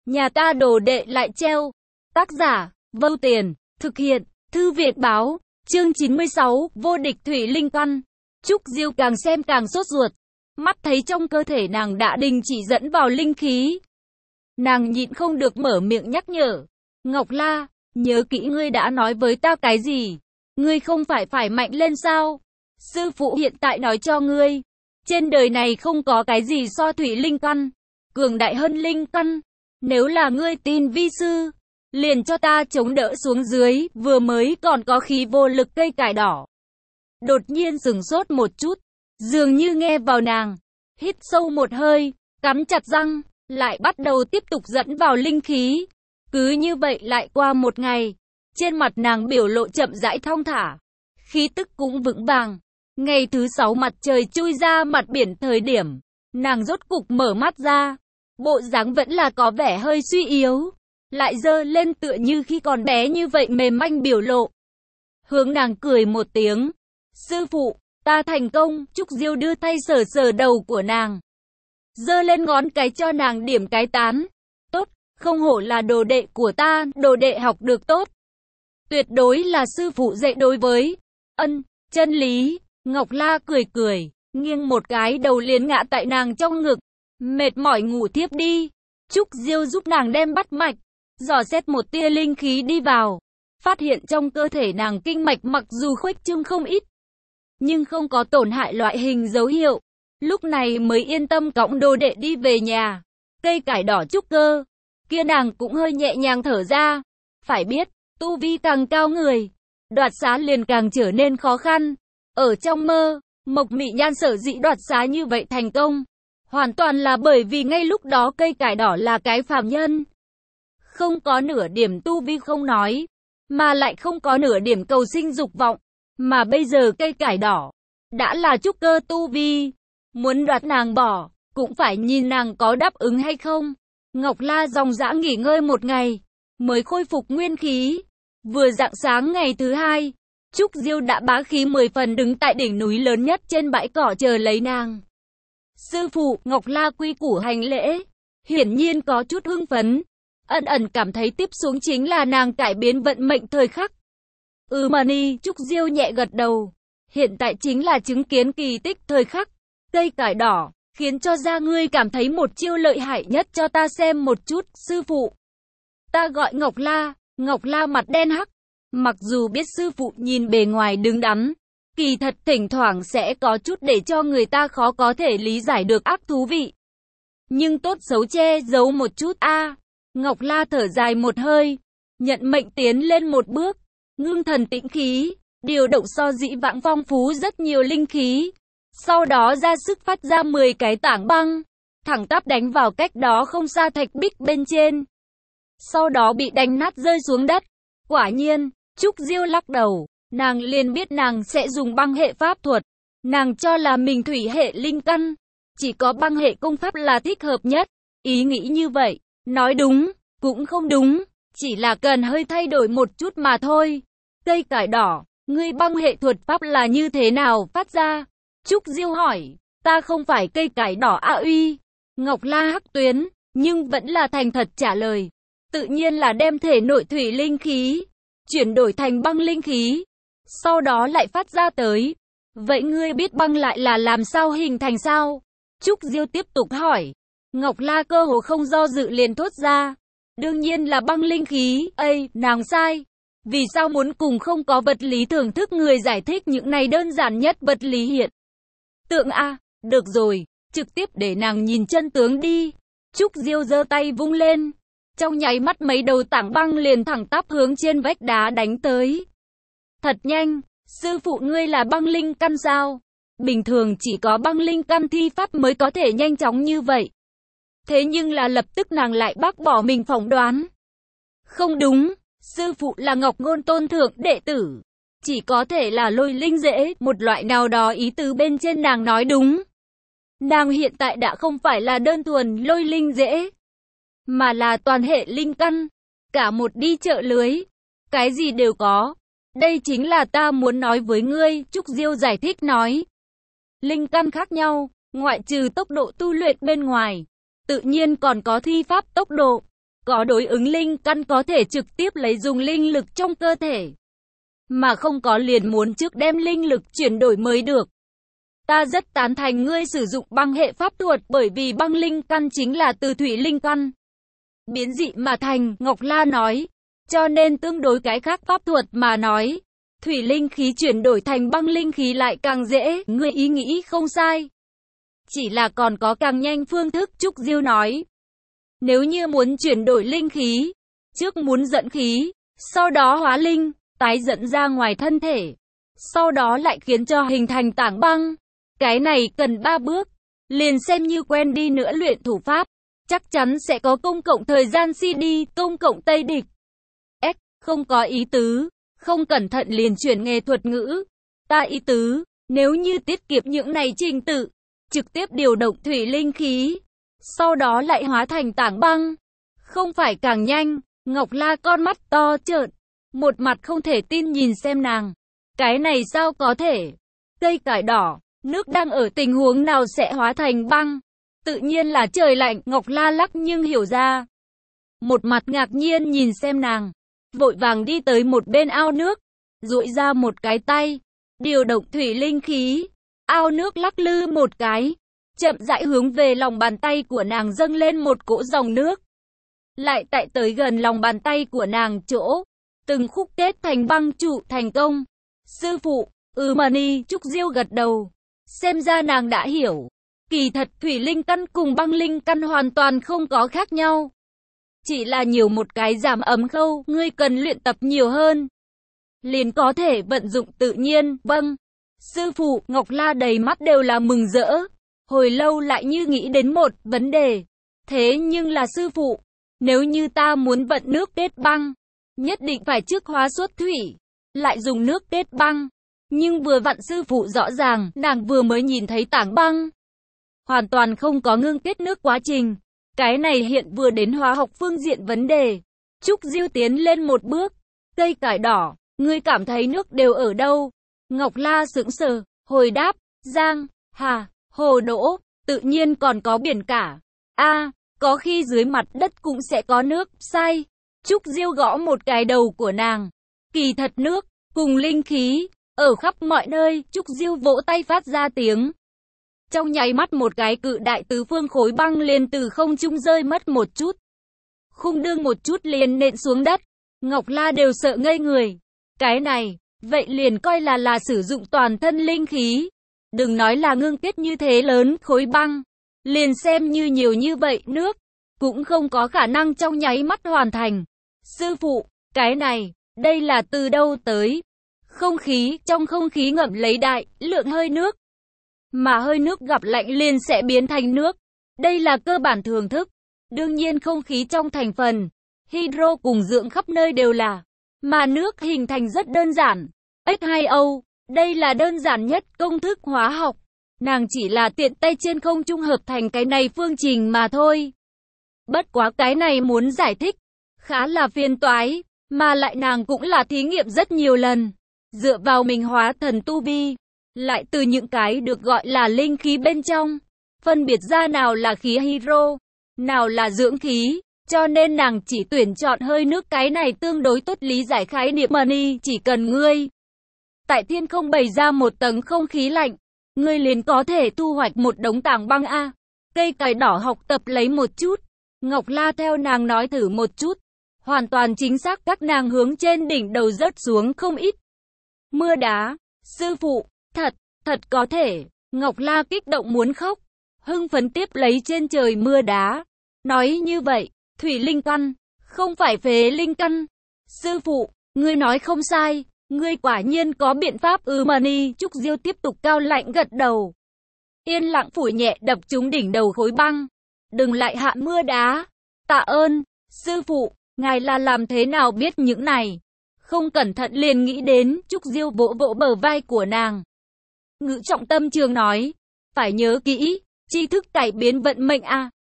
Nhà ta đồ đệ lại treo. Tác giả, Vô Tiền, thực hiện, Thư viện báo, chương 96, vô địch thủy linh căn. Trúc Diêu càng xem càng sốt ruột, mắt thấy trong cơ thể nàng đã đình chỉ dẫn vào linh khí. Nàng nhịn không được mở miệng nhắc nhở, Ngọc La, nhớ kỹ ngươi đã nói với ta cái gì? Ngươi không phải mạnh lên sao? Sư phụ hiện tại nói cho ngươi, trên đời này không có cái gì so thủy linh căn cường đại hơn linh căn. Nếu là ngươi tin vi sư, liền cho ta chống đỡ xuống dưới. Vừa mới còn có khí vô lực cây cải đỏ, đột nhiên sừng sốt một chút, dường như nghe vào nàng, hít sâu một hơi, cắn chặt răng, lại bắt đầu tiếp tục dẫn vào linh khí. Cứ như vậy lại qua một ngày, trên mặt nàng biểu lộ chậm rãi thong thả, khí tức cũng vững vàng. Ngày thứ 6 mặt trời chui ra mặt biển thời điểm, nàng rốt cục mở mắt ra, bộ dáng vẫn là có vẻ hơi suy yếu, lại dơ lên tựa như khi còn bé như vậy mềm manh biểu lộ. Hướng nàng cười một tiếng, sư phụ, ta thành công. Trúc Diêu đưa tay sờ sờ đầu của nàng, giơ lên ngón cái cho nàng điểm cái tán. Tốt, không hổ là đồ đệ của ta, đồ đệ học được tốt. Tuyệt đối là sư phụ dạy đối với chân lý. Ngọc La cười cười, nghiêng một cái đầu liền ngã tại nàng trong ngực, mệt mỏi ngủ thiếp đi. Trúc Diêu giúp nàng đem bắt mạch, dò xét một tia linh khí đi vào, phát hiện trong cơ thể nàng kinh mạch mặc dù khuếch trương không ít, nhưng không có tổn hại loại hình dấu hiệu. Lúc này mới yên tâm cõng đồ đệ đi về nhà. Cây cải đỏ trúc cơ kia nàng cũng hơi nhẹ nhàng thở ra. Phải biết, tu vi càng cao người, đoạt xá liền càng trở nên khó khăn. Ở trong mơ, Mộc Mị Nhan sở dĩ đoạt xá như vậy thành công, hoàn toàn là bởi vì ngay lúc đó cây cải đỏ là cái phàm nhân, không có nửa điểm tu vi không nói, mà lại không có nửa điểm cầu sinh dục vọng. Mà bây giờ cây cải đỏ đã là trúc cơ tu vi, muốn đoạt nàng bỏ, cũng phải nhìn nàng có đáp ứng hay không. Ngọc La dòng dã nghỉ ngơi một ngày, mới khôi phục nguyên khí. Vừa rạng sáng ngày thứ hai, Trúc Diêu đã bá khí 10 phần đứng tại đỉnh núi lớn nhất trên bãi cỏ chờ lấy nàng. Sư phụ, Ngọc La quy củ hành lễ, hiển nhiên có chút hưng phấn, ẩn cảm thấy tiếp xuống chính là nàng cải biến vận mệnh thời khắc. Mani, Trúc Diêu nhẹ gật đầu, hiện tại chính là chứng kiến kỳ tích thời khắc. Cây cải đỏ, khiến cho da ngươi cảm thấy một chiêu lợi hại nhất cho ta xem một chút. Sư phụ, ta gọi Ngọc La. Ngọc La mặt đen hắc, mặc dù biết sư phụ nhìn bề ngoài đứng đắn, kỳ thật thỉnh thoảng sẽ có chút để cho người ta khó có thể lý giải được ác thú vị, nhưng tốt xấu che giấu một chút a. Ngọc La thở dài một hơi, nhận mệnh tiến lên một bước, ngưng thần tĩnh khí, điều động so dĩ vãng phong phú rất nhiều linh khí, sau đó ra sức phát ra 10 cái tảng băng, thẳng tắp đánh vào cách đó không xa thạch bích bên trên, sau đó bị đánh nát rơi xuống đất. Quả nhiên, Trúc Diêu lắc đầu, nàng liền biết nàng sẽ dùng băng hệ pháp thuật. Nàng cho là mình thủy hệ linh căn, chỉ có băng hệ công pháp là thích hợp nhất. Ý nghĩ như vậy, nói đúng, cũng không đúng, chỉ là cần hơi thay đổi một chút mà thôi. Cây cải đỏ, ngươi băng hệ thuật pháp là như thế nào phát ra? Trúc Diêu hỏi, ta không phải cây cải đỏ a uy. Ngọc La hắc tuyến, nhưng vẫn là thành thật trả lời. Tự nhiên là đem thể nội thủy linh khí chuyển đổi thành băng linh khí, sau đó lại phát ra tới. Vậy ngươi biết băng lại là làm sao hình thành sao? Trúc Diêu tiếp tục hỏi. Ngọc La cơ hồ không do dự liền thốt ra, đương nhiên là băng linh khí. Nàng sai. Vì sao muốn cùng không có vật lý thưởng thức người giải thích những này đơn giản nhất vật lý hiện tượng a? Được rồi, trực tiếp để nàng nhìn chân tướng đi. Trúc Diêu giơ tay vung lên, trong nháy mắt mấy đầu tảng băng liền thẳng tắp hướng trên vách đá đánh tới. Thật nhanh, sư phụ ngươi là băng linh căn sao? Bình thường chỉ có băng linh căn thi pháp mới có thể nhanh chóng như vậy. Thế nhưng là lập tức nàng lại bác bỏ mình phỏng đoán. Không đúng, sư phụ là Ngọc Ngôn tôn thượng đệ tử, chỉ có thể là lôi linh dễ, một loại nào đó ý tứ bên trên nàng nói đúng. Nàng hiện tại đã không phải là đơn thuần lôi linh dễ, mà là toàn hệ linh căn, cả một đi chợ lưới, cái gì đều có. Đây chính là ta muốn nói với ngươi, Trúc Diêu giải thích nói. Linh căn khác nhau, ngoại trừ tốc độ tu luyện bên ngoài, tự nhiên còn có thi pháp tốc độ. có đối ứng linh căn có thể trực tiếp lấy dùng linh lực trong cơ thể. Mà không có liền muốn trước đem linh lực chuyển đổi mới được. Ta rất tán thành ngươi sử dụng băng hệ pháp thuật bởi vì băng linh căn chính là từ thủy linh căn biến dị mà thành, Ngọc La nói. Cho nên tương đối cái khác pháp thuật mà nói, thủy linh khí chuyển đổi thành băng linh khí lại càng dễ, ngươi ý nghĩ không sai. Chỉ là còn có càng nhanh phương thức, Trúc Diêu nói. Nếu như muốn chuyển đổi linh khí, trước muốn dẫn khí, sau đó hóa linh, tái dẫn ra ngoài thân thể, sau đó lại khiến cho hình thành tảng băng. Cái này cần 3 bước, liền xem như quen đi nữa luyện thủ pháp, chắc chắn sẽ có công cộng thời gian CD, công cộng Tây Địch. Không có ý tứ, không cẩn thận liền chuyển nghệ thuật ngữ. Ta ý tứ, nếu như tiết kiệm những này trình tự, trực tiếp điều động thủy linh khí, sau đó lại hóa thành tảng băng, không phải càng nhanh? Ngọc La con mắt to trợn, một mặt không thể tin nhìn xem nàng. Cái này sao có thể? Cây cải đỏ, nước đang ở tình huống nào sẽ hóa thành băng? Tự nhiên là trời lạnh, Ngọc La lắc nhưng hiểu ra. Một mặt ngạc nhiên nhìn xem nàng, vội vàng đi tới một bên ao nước, duỗi ra một cái tay, điều động thủy linh khí. Ao nước lắc lư một cái, chậm rãi hướng về lòng bàn tay của nàng dâng lên một cỗ dòng nước. Lại tại tới gần lòng bàn tay của nàng chỗ, từng khúc kết thành băng trụ thành công. Sư phụ, Mani, Trúc Diêu gật đầu. Xem ra nàng đã hiểu. Kỳ thật thủy linh căn cùng băng linh căn hoàn toàn không có khác nhau. Chỉ là nhiều một cái giảm ấm khâu, ngươi cần luyện tập nhiều hơn, liền có thể vận dụng tự nhiên. Vâng, sư phụ. Ngọc La đầy mắt đều là mừng rỡ. Hồi lâu lại như nghĩ đến một vấn đề. Thế nhưng là sư phụ, nếu như ta muốn vận nước kết băng, nhất định phải trước hóa xuất thủy, lại dùng nước kết băng. Nhưng vừa vặn sư phụ rõ ràng, nàng vừa mới nhìn thấy tảng băng, hoàn toàn không có ngưng kết nước quá trình. Cái này hiện vừa đến hóa học phương diện vấn đề. Trúc Diêu tiến lên một bước. Cây cải đỏ, ngươi cảm thấy nước đều ở đâu? Ngọc La sững sờ, hồi đáp, giang, hà, hồ đỗ, tự nhiên còn có biển cả. Có khi dưới mặt đất cũng sẽ có nước, sai. Trúc Diêu gõ một cái đầu của nàng. Kỳ thật nước, cùng linh khí, ở khắp mọi nơi. Trúc Diêu vỗ tay phát ra tiếng. Trong nháy mắt một cái cự đại tứ phương khối băng liền từ không trung rơi mất một chút. Khung đương một chút liền nện xuống đất. Ngọc La đều sợ ngây người. Cái này, vậy liền coi là sử dụng toàn thân linh khí. Đừng nói là ngưng kết như thế lớn khối băng. Liền xem như nhiều như vậy nước, cũng không có khả năng trong nháy mắt hoàn thành. Sư phụ, cái này, đây là từ đâu tới? Không khí, trong không khí ngậm lấy đại lượng hơi nước. Mà hơi nước gặp lạnh liền sẽ biến thành nước. Đây là cơ bản thưởng thức. Đương nhiên không khí trong thành phần hydro cùng dưỡng khắp nơi đều là. Mà nước hình thành rất đơn giản. H2O, đây là đơn giản nhất công thức hóa học. Nàng chỉ là tiện tay trên không trung hợp thành cái này phương trình mà thôi. Bất quá cái này muốn giải thích, khá là phiền toái, mà lại nàng cũng là thí nghiệm rất nhiều lần. Dựa vào mình hóa thần tu vi, lại từ những cái được gọi là linh khí bên trong, phân biệt ra nào là khí hydro, nào là dưỡng khí, cho nên nàng chỉ tuyển chọn hơi nước, cái này tương đối tốt lý giải khái niệm Mani, chỉ cần ngươi tại thiên không bày ra một tầng không khí lạnh, ngươi liền có thể thu hoạch một đống tảng băng a. Cây cải đỏ học tập lấy một chút, Ngọc La theo nàng nói thử một chút, hoàn toàn chính xác, các nàng hướng trên đỉnh đầu rớt xuống không ít mưa đá. Sư phụ, thật có thể. Ngọc La kích động muốn khóc, hưng phấn tiếp lấy trên trời mưa đá. Nói như vậy, thủy linh căn, không phải phế linh căn. Sư phụ, ngươi nói không sai, ngươi quả nhiên có biện pháp. Mani. Trúc Diêu tiếp tục cao lạnh gật đầu. Yên lặng phủi nhẹ đập trúng đỉnh đầu khối băng. Đừng lại hạ mưa đá. Tạ ơn, sư phụ, ngài là làm thế nào biết những này? Không cẩn thận liền nghĩ đến. Trúc Diêu vỗ vỗ bờ vai của nàng. Ngữ trọng tâm trường nói, phải nhớ kỹ, tri thức cải biến vận mệnh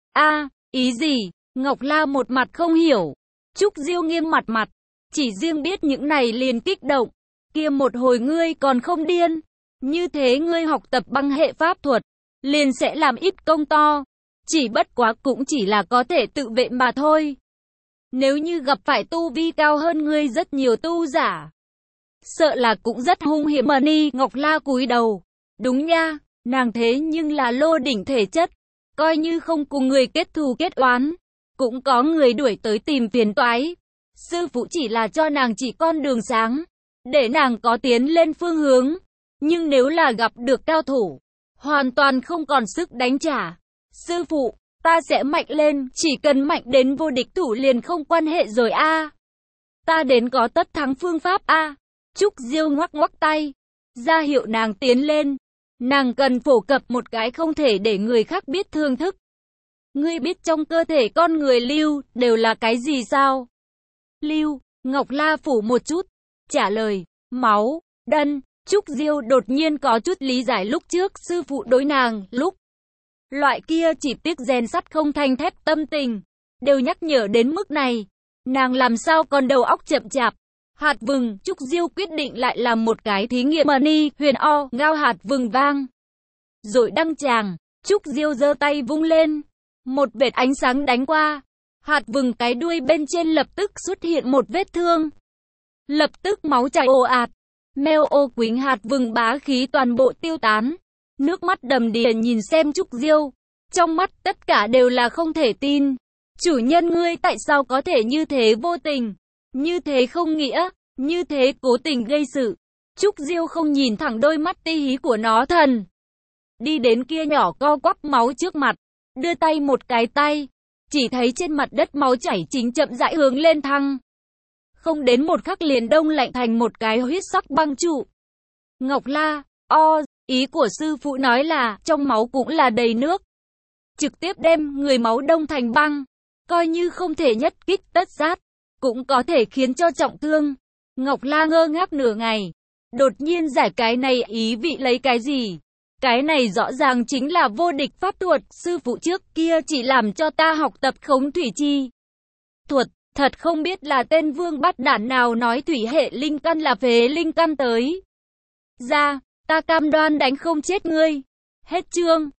a. Ý gì? Ngọc La một mặt không hiểu. Trúc Diêu nghiêm mặt, chỉ riêng biết những này liền kích động. Kia một hồi ngươi còn không điên, như thế ngươi học tập băng hệ pháp thuật, liền sẽ làm ít công to. Chỉ bất quá cũng chỉ là có thể tự vệ mà thôi. Nếu như gặp phải tu vi cao hơn ngươi rất nhiều tu giả, sợ là cũng rất hung hiểm mà Ni Ngọc La cúi đầu. Đúng nha, nàng thế nhưng là lô đỉnh thể chất, coi như không cùng người kết thù kết oán, cũng có người đuổi tới tìm phiền toái. Sư phụ chỉ là cho nàng chỉ con đường sáng, để nàng có tiến lên phương hướng. Nhưng nếu là gặp được cao thủ, hoàn toàn không còn sức đánh trả. Sư phụ, ta sẽ mạnh lên, chỉ cần mạnh đến vô địch thủ liền không quan hệ rồi a. Ta đến có tất thắng phương pháp a. Trúc Diêu ngoắc ngoắc tay, ra hiệu nàng tiến lên. Nàng cần phổ cập một cái không thể để người khác biết thưởng thức. Ngươi biết trong cơ thể con người lưu đều là cái gì sao? Lưu, Ngọc La phủ một chút, trả lời, máu, đân. Trúc Diêu đột nhiên có chút lý giải lúc trước sư phụ đối nàng, lúc loại kia chỉ tiếc rèn sắt không thành thép tâm tình, đều nhắc nhở đến mức này. Nàng làm sao còn đầu óc chậm chạp. Hạt vừng, Trúc Diêu quyết định lại làm một cái thí nghiệm mà Ni Huyền O, ngao hạt vừng vang. Rồi đăng tràng, Trúc Diêu giơ tay vung lên, một vệt ánh sáng đánh qua. Hạt vừng cái đuôi bên trên lập tức xuất hiện một vết thương. Lập tức máu chảy ồ ạt. Meo ô quỳnh hạt vừng bá khí toàn bộ tiêu tán. Nước mắt đầm đìa nhìn xem Trúc Diêu. Trong mắt tất cả đều là không thể tin. Chủ nhân ngươi tại sao có thể như thế vô tình, như thế không nghĩa, như thế cố tình gây sự. Trúc Diêu không nhìn thẳng đôi mắt ti hí của nó thần. Đi đến kia nhỏ co quắp máu trước mặt. Đưa tay một cái tay. Chỉ thấy trên mặt đất máu chảy chính chậm rãi hướng lên thăng. Không đến một khắc liền đông lạnh thành một cái huyết sắc băng trụ. Ngọc La, ý của sư phụ nói là trong máu cũng là đầy nước. Trực tiếp đem người máu đông thành băng. Coi như không thể nhất kích tất sát, cũng có thể khiến cho trọng thương. Ngọc La ngơ ngác nửa ngày. Đột nhiên giải cái này ý vị lấy cái gì? Cái này rõ ràng chính là vô địch pháp thuật. Sư phụ trước kia chỉ làm cho ta học tập khống thủy chi thuật. Thật không biết là tên vương bắt đản nào nói thủy hệ linh căn là phế linh căn tới. Ra, ta cam đoan đánh không chết ngươi. Hết chương.